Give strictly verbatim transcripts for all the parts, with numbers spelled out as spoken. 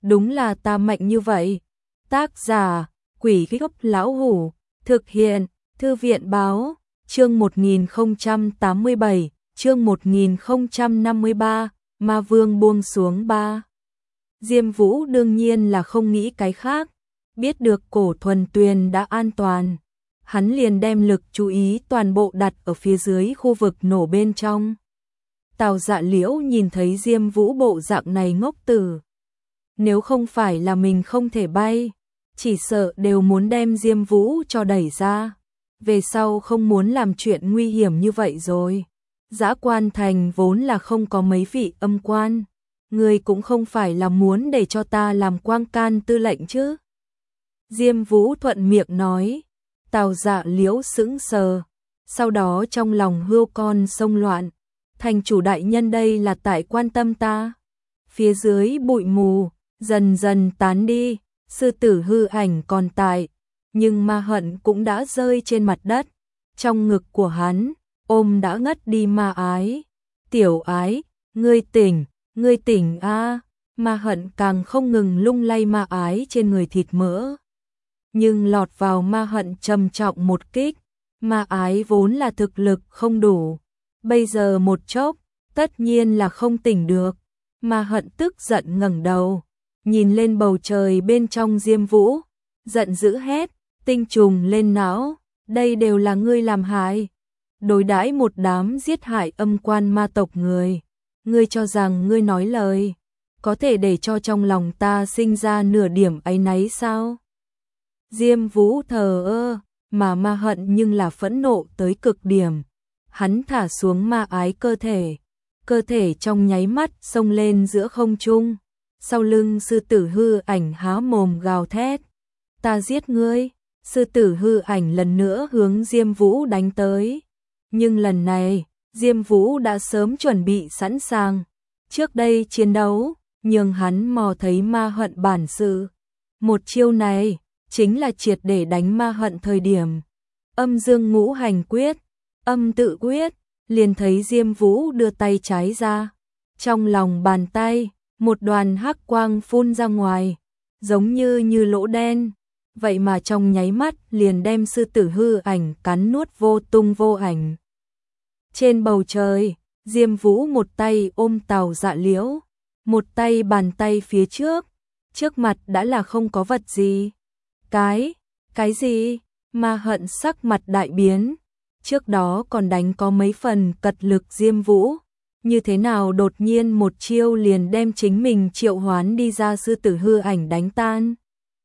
đúng là ta mạnh như vậy. Tác giả, Quỷ Gốc Lão Hủ, thực hiện, Thư viện Báo, chương một nghìn không trăm tám mươi bảy, chương một nghìn không trăm năm mươi ba, Ma Vương buông xuống ba. Diêm Vũ đương nhiên là không nghĩ cái khác, biết được Cổ Thuần Tuyền đã an toàn, hắn liền đem lực chú ý toàn bộ đặt ở phía dưới khu vực nổ bên trong. Tào Dạ Liễu nhìn thấy Diêm Vũ bộ dạng này ngốc tử. Nếu không phải là mình không thể bay, chỉ sợ đều muốn đem Diêm Vũ cho đẩy ra. Về sau không muốn làm chuyện nguy hiểm như vậy rồi. Dã Quan Thành vốn là không có mấy vị âm quan. Người cũng không phải là muốn để cho ta làm quang can tư lệnh chứ. Diêm Vũ thuận miệng nói. Tào Dạ Liễu sững sờ. Sau đó trong lòng hươu con sông loạn. Thành chủ đại nhân đây là tại quan tâm ta. Phía dưới bụi mù dần dần tán đi, sư tử hư ảnh còn tại, nhưng ma hận cũng đã rơi trên mặt đất. Trong ngực của hắn, ôm đã ngất đi ma ái. Tiểu ái, ngươi tỉnh, ngươi tỉnh a. À. Ma hận càng không ngừng lung lay ma ái trên người thịt mỡ. Nhưng lọt vào ma hận trầm trọng một kích, ma ái vốn là thực lực không đủ. Bây giờ một chốc, tất nhiên là không tỉnh được. Ma hận tức giận ngẩng đầu, nhìn lên bầu trời bên trong Diêm Vũ, giận dữ hét, tinh trùng lên não, đây đều là ngươi làm hại. Đối đãi một đám giết hại âm quan ma tộc người, ngươi cho rằng ngươi nói lời, có thể để cho trong lòng ta sinh ra nửa điểm áy náy sao? Diêm Vũ thờ ơ, mà ma hận nhưng là phẫn nộ tới cực điểm. Hắn thả xuống ma ái cơ thể, cơ thể trong nháy mắt xông lên giữa không trung. Sau lưng sư tử hư ảnh há mồm gào thét. Ta giết ngươi. Sư tử hư ảnh lần nữa hướng Diêm Vũ đánh tới. Nhưng lần này, Diêm Vũ đã sớm chuẩn bị sẵn sàng. Trước đây chiến đấu, nhưng hắn mò thấy ma hận bản sự. Một chiêu này, chính là triệt để đánh ma hận thời điểm. Âm dương ngũ hành quyết, âm tự quyết, liền thấy Diêm Vũ đưa tay trái ra. Trong lòng bàn tay, một đoàn hắc quang phun ra ngoài, giống như như lỗ đen, vậy mà trong nháy mắt liền đem sư tử hư ảnh cắn nuốt vô tung vô ảnh. Trên bầu trời, Diêm Vũ một tay ôm Tào Dạ Liễu, một tay bàn tay phía trước, trước mặt đã là không có vật gì. Cái, cái gì? Ma hận sắc mặt đại biến, trước đó còn đánh có mấy phần cật lực Diêm Vũ. Như thế nào đột nhiên một chiêu liền đem chính mình triệu hoán đi ra sư tử hư ảnh đánh tan.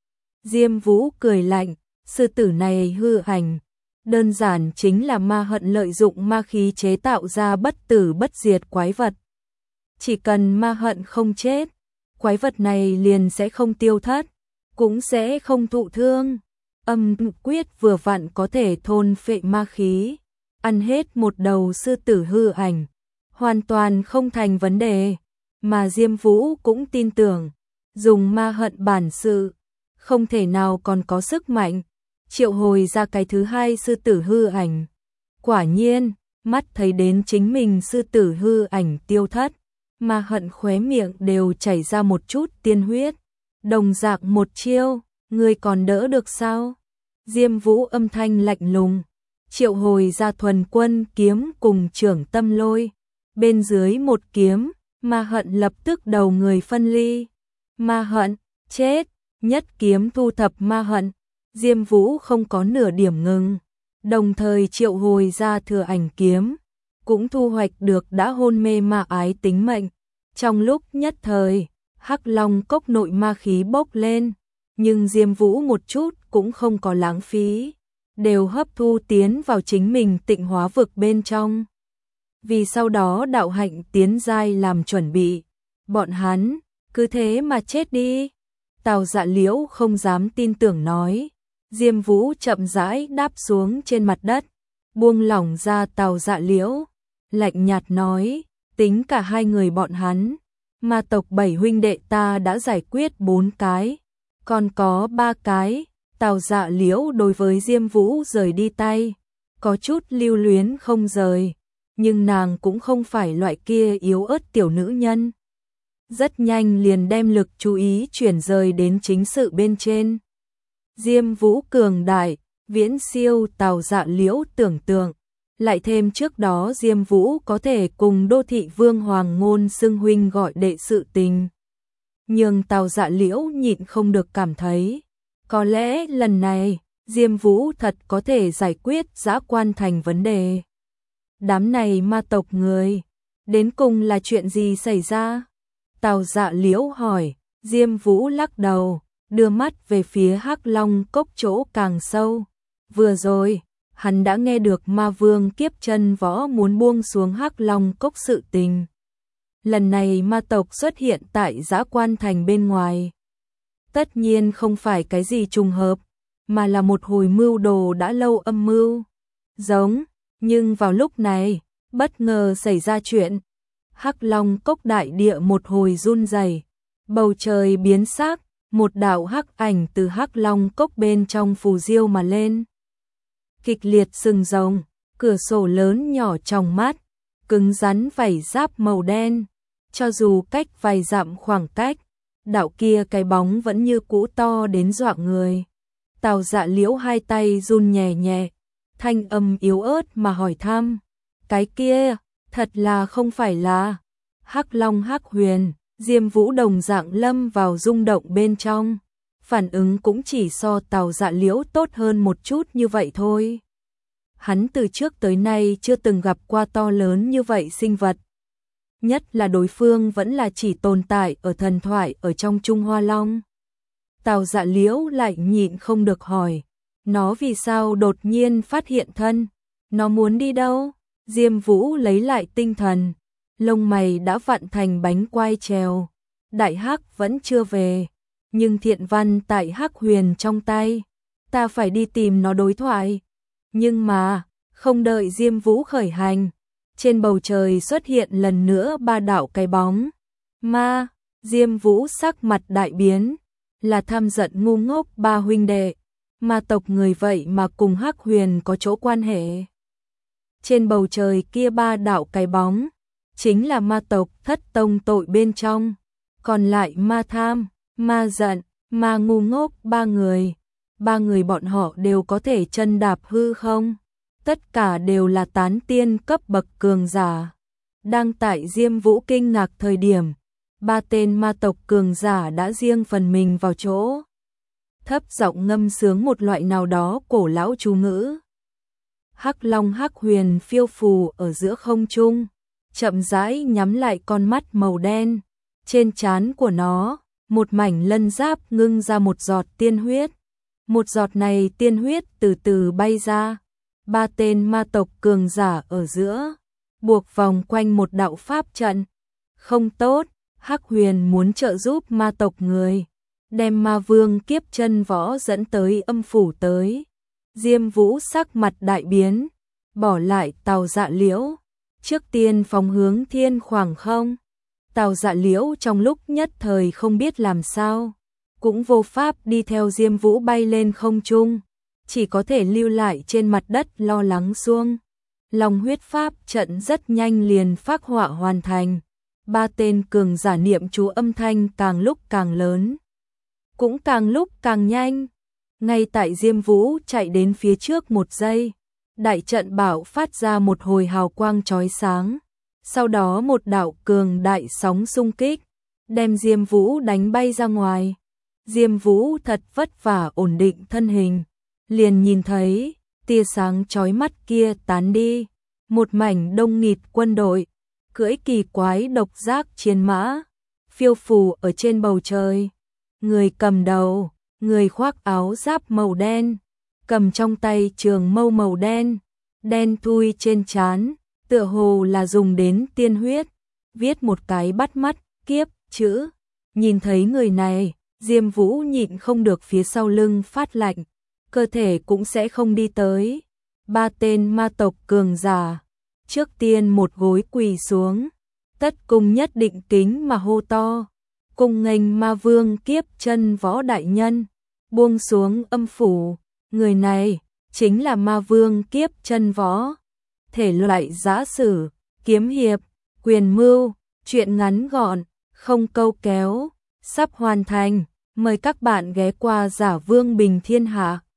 Diêm Vũ cười lạnh, sư tử này hư ảnh, đơn giản chính là ma hận lợi dụng ma khí chế tạo ra bất tử bất diệt quái vật. Chỉ cần ma hận không chết, quái vật này liền sẽ không tiêu thất, cũng sẽ không thụ thương. Âm quyết vừa vặn có thể thôn phệ ma khí, ăn hết một đầu sư tử hư ảnh. Hoàn toàn không thành vấn đề, mà Diêm Vũ cũng tin tưởng, dùng ma hận bản sự, không thể nào còn có sức mạnh, triệu hồi ra cái thứ hai sư tử hư ảnh. Quả nhiên, mắt thấy đến chính mình sư tử hư ảnh tiêu thất, ma hận khóe miệng đều chảy ra một chút tiên huyết. Đồng dạng một chiêu, ngươi còn đỡ được sao? Diêm Vũ âm thanh lạnh lùng, triệu hồi ra thuần quân kiếm cùng trưởng tâm lôi. Bên dưới một kiếm, ma hận lập tức đầu người phân ly. Ma hận, chết, nhất kiếm thu thập ma hận. Diêm Vũ không có nửa điểm ngừng, đồng thời triệu hồi ra thừa ảnh kiếm, cũng thu hoạch được đã hôn mê ma ái tính mệnh. Trong lúc nhất thời, Hắc Long cốc nội ma khí bốc lên, nhưng Diêm Vũ một chút cũng không có lãng phí, đều hấp thu tiến vào chính mình tịnh hóa vực bên trong. Vì sau đó đạo hạnh tiến giai làm chuẩn bị, bọn hắn cứ thế mà chết đi. Tào Dạ Liễu không dám tin tưởng nói. Diêm Vũ chậm rãi đáp xuống trên mặt đất, buông lỏng ra Tào Dạ Liễu, lạnh nhạt nói, tính cả hai người bọn hắn, ma tộc bảy huynh đệ ta đã giải quyết bốn cái, còn có ba cái. Tào Dạ Liễu đối với Diêm Vũ rời đi tay, có chút lưu luyến không rời. Nhưng nàng cũng không phải loại kia yếu ớt tiểu nữ nhân. rất nhanh liền đem lực chú ý chuyển rời đến chính sự bên trên. Diêm Vũ cường đại, viễn siêu Tào Dạ Liễu tưởng tượng, lại thêm trước đó Diêm Vũ có thể cùng Đô Thị Vương Hoàng Ngôn xưng huynh gọi đệ sự tình. Nhưng Tào Dạ Liễu nhịn không được cảm thấy, có lẽ lần này Diêm Vũ thật có thể giải quyết Dã Quan Thành vấn đề. Đám này ma tộc người, đến cùng là chuyện gì xảy ra? Tào Dạ Liễu hỏi. Diêm Vũ lắc đầu, đưa mắt về phía Hắc Long Cốc chỗ càng sâu. Vừa rồi, hắn đã nghe được Ma Vương Kiếp Chân Võ muốn buông xuống Hắc Long Cốc sự tình. Lần này ma tộc xuất hiện tại Dã Quan Thành bên ngoài. Tất nhiên không phải cái gì trùng hợp, mà là một hồi mưu đồ đã lâu âm mưu. Giống, nhưng vào lúc này, bất ngờ xảy ra chuyện. Hắc Long Cốc đại địa một hồi run rẩy, bầu trời biến sắc, một đạo hắc ảnh từ Hắc Long Cốc bên trong phù diêu mà lên. Kịch liệt sừng rồng, cửa sổ lớn nhỏ trong mắt, cứng rắn vảy giáp màu đen, cho dù cách vài dặm khoảng cách, đạo kia cái bóng vẫn như cũ to đến dọa người. Tào Dạ Liễu hai tay run nhẹ nhẹ, thanh âm yếu ớt mà hỏi thăm, cái kia, thật là không phải là Hắc Long Hắc Huyền. Diêm Vũ đồng dạng lâm vào rung động bên trong, phản ứng cũng chỉ so Tào Dạ Liễu tốt hơn một chút như vậy thôi. Hắn từ trước tới nay chưa từng gặp qua to lớn như vậy sinh vật. Nhất là đối phương vẫn là chỉ tồn tại ở thần thoại ở trong Trung Hoa Long. Tào Dạ Liễu lại nhịn không được hỏi, nó vì sao đột nhiên phát hiện thân, nó muốn đi đâu? Diêm Vũ lấy lại tinh thần, lông mày đã vặn thành bánh quai trèo. Đại Hắc vẫn chưa về, nhưng thiện văn tại Hắc Huyền trong tay, ta phải đi tìm nó đối thoại. Nhưng mà, không đợi Diêm Vũ khởi hành, trên bầu trời xuất hiện lần nữa ba đạo cái bóng. Ma, Diêm Vũ sắc mặt đại biến, là tham giận ngu ngốc ba huynh đệ, ma tộc người vậy mà cùng Hắc Huyền có chỗ quan hệ. Trên bầu trời kia ba đạo cái bóng, chính là ma tộc Thất Tông tội bên trong, còn lại ma tham, ma giận, ma ngu ngốc ba người. Ba người bọn họ đều có thể chân đạp hư không, tất cả đều là tán tiên cấp bậc cường giả. Đang tại Diêm Vũ kinh ngạc thời điểm, ba tên ma tộc cường giả đã riêng phần mình vào chỗ, thấp giọng ngâm sướng một loại nào đó cổ lão chú ngữ. Hắc Long Hắc Huyền phiêu phù ở giữa không trung, chậm rãi nhắm lại con mắt màu đen, trên trán của nó, một mảnh lân giáp ngưng ra một giọt tiên huyết. Một giọt này tiên huyết từ từ bay ra, ba tên ma tộc cường giả ở giữa, buộc vòng quanh một đạo pháp trận. Không tốt, Hắc Huyền muốn trợ giúp ma tộc người, đem Ma Vương Kiếp Chân Võ dẫn tới âm phủ tới. Diêm Vũ sắc mặt đại biến, bỏ lại Tào Dạ Liễu, trước tiên phóng hướng thiên khoảng không. Tào Dạ Liễu trong lúc nhất thời không biết làm sao, cũng vô pháp đi theo Diêm Vũ bay lên không trung, chỉ có thể lưu lại trên mặt đất lo lắng xuông. Long huyết pháp trận rất nhanh liền phác họa hoàn thành, ba tên cường giả niệm chú âm thanh càng lúc càng lớn, cũng càng lúc càng nhanh. Ngay tại Diêm Vũ chạy đến phía trước một giây, đại trận bảo phát ra một hồi hào quang chói sáng, sau đó một đạo cường đại sóng xung kích, đem Diêm Vũ đánh bay ra ngoài. Diêm Vũ thật vất vả ổn định thân hình, liền nhìn thấy tia sáng chói mắt kia tán đi, một mảnh đông nghịt quân đội, cưỡi kỳ quái độc giác chiến mã, phiêu phù ở trên bầu trời. Người cầm đầu, người khoác áo giáp màu đen, cầm trong tay trường mâu màu đen, đen thui trên trán, tựa hồ là dùng đến tiên huyết, viết một cái bắt mắt, kiếp, chữ. Nhìn thấy người này, Diêm Vũ nhịn không được phía sau lưng phát lạnh, cơ thể cũng sẽ không đi tới. Ba tên ma tộc cường giả, trước tiên một gối quỳ xuống, tất cung nhất định kính mà hô to, cùng nghênh Ma Vương Kiếp Chân Võ đại nhân, buông xuống âm phủ. Người này chính là Ma Vương Kiếp Chân Võ, thể loại giã sử, kiếm hiệp, quyền mưu, truyện ngắn gọn, không câu kéo, sắp hoàn thành. Mời các bạn ghé qua Giả Vương Bình Thiên Hạ.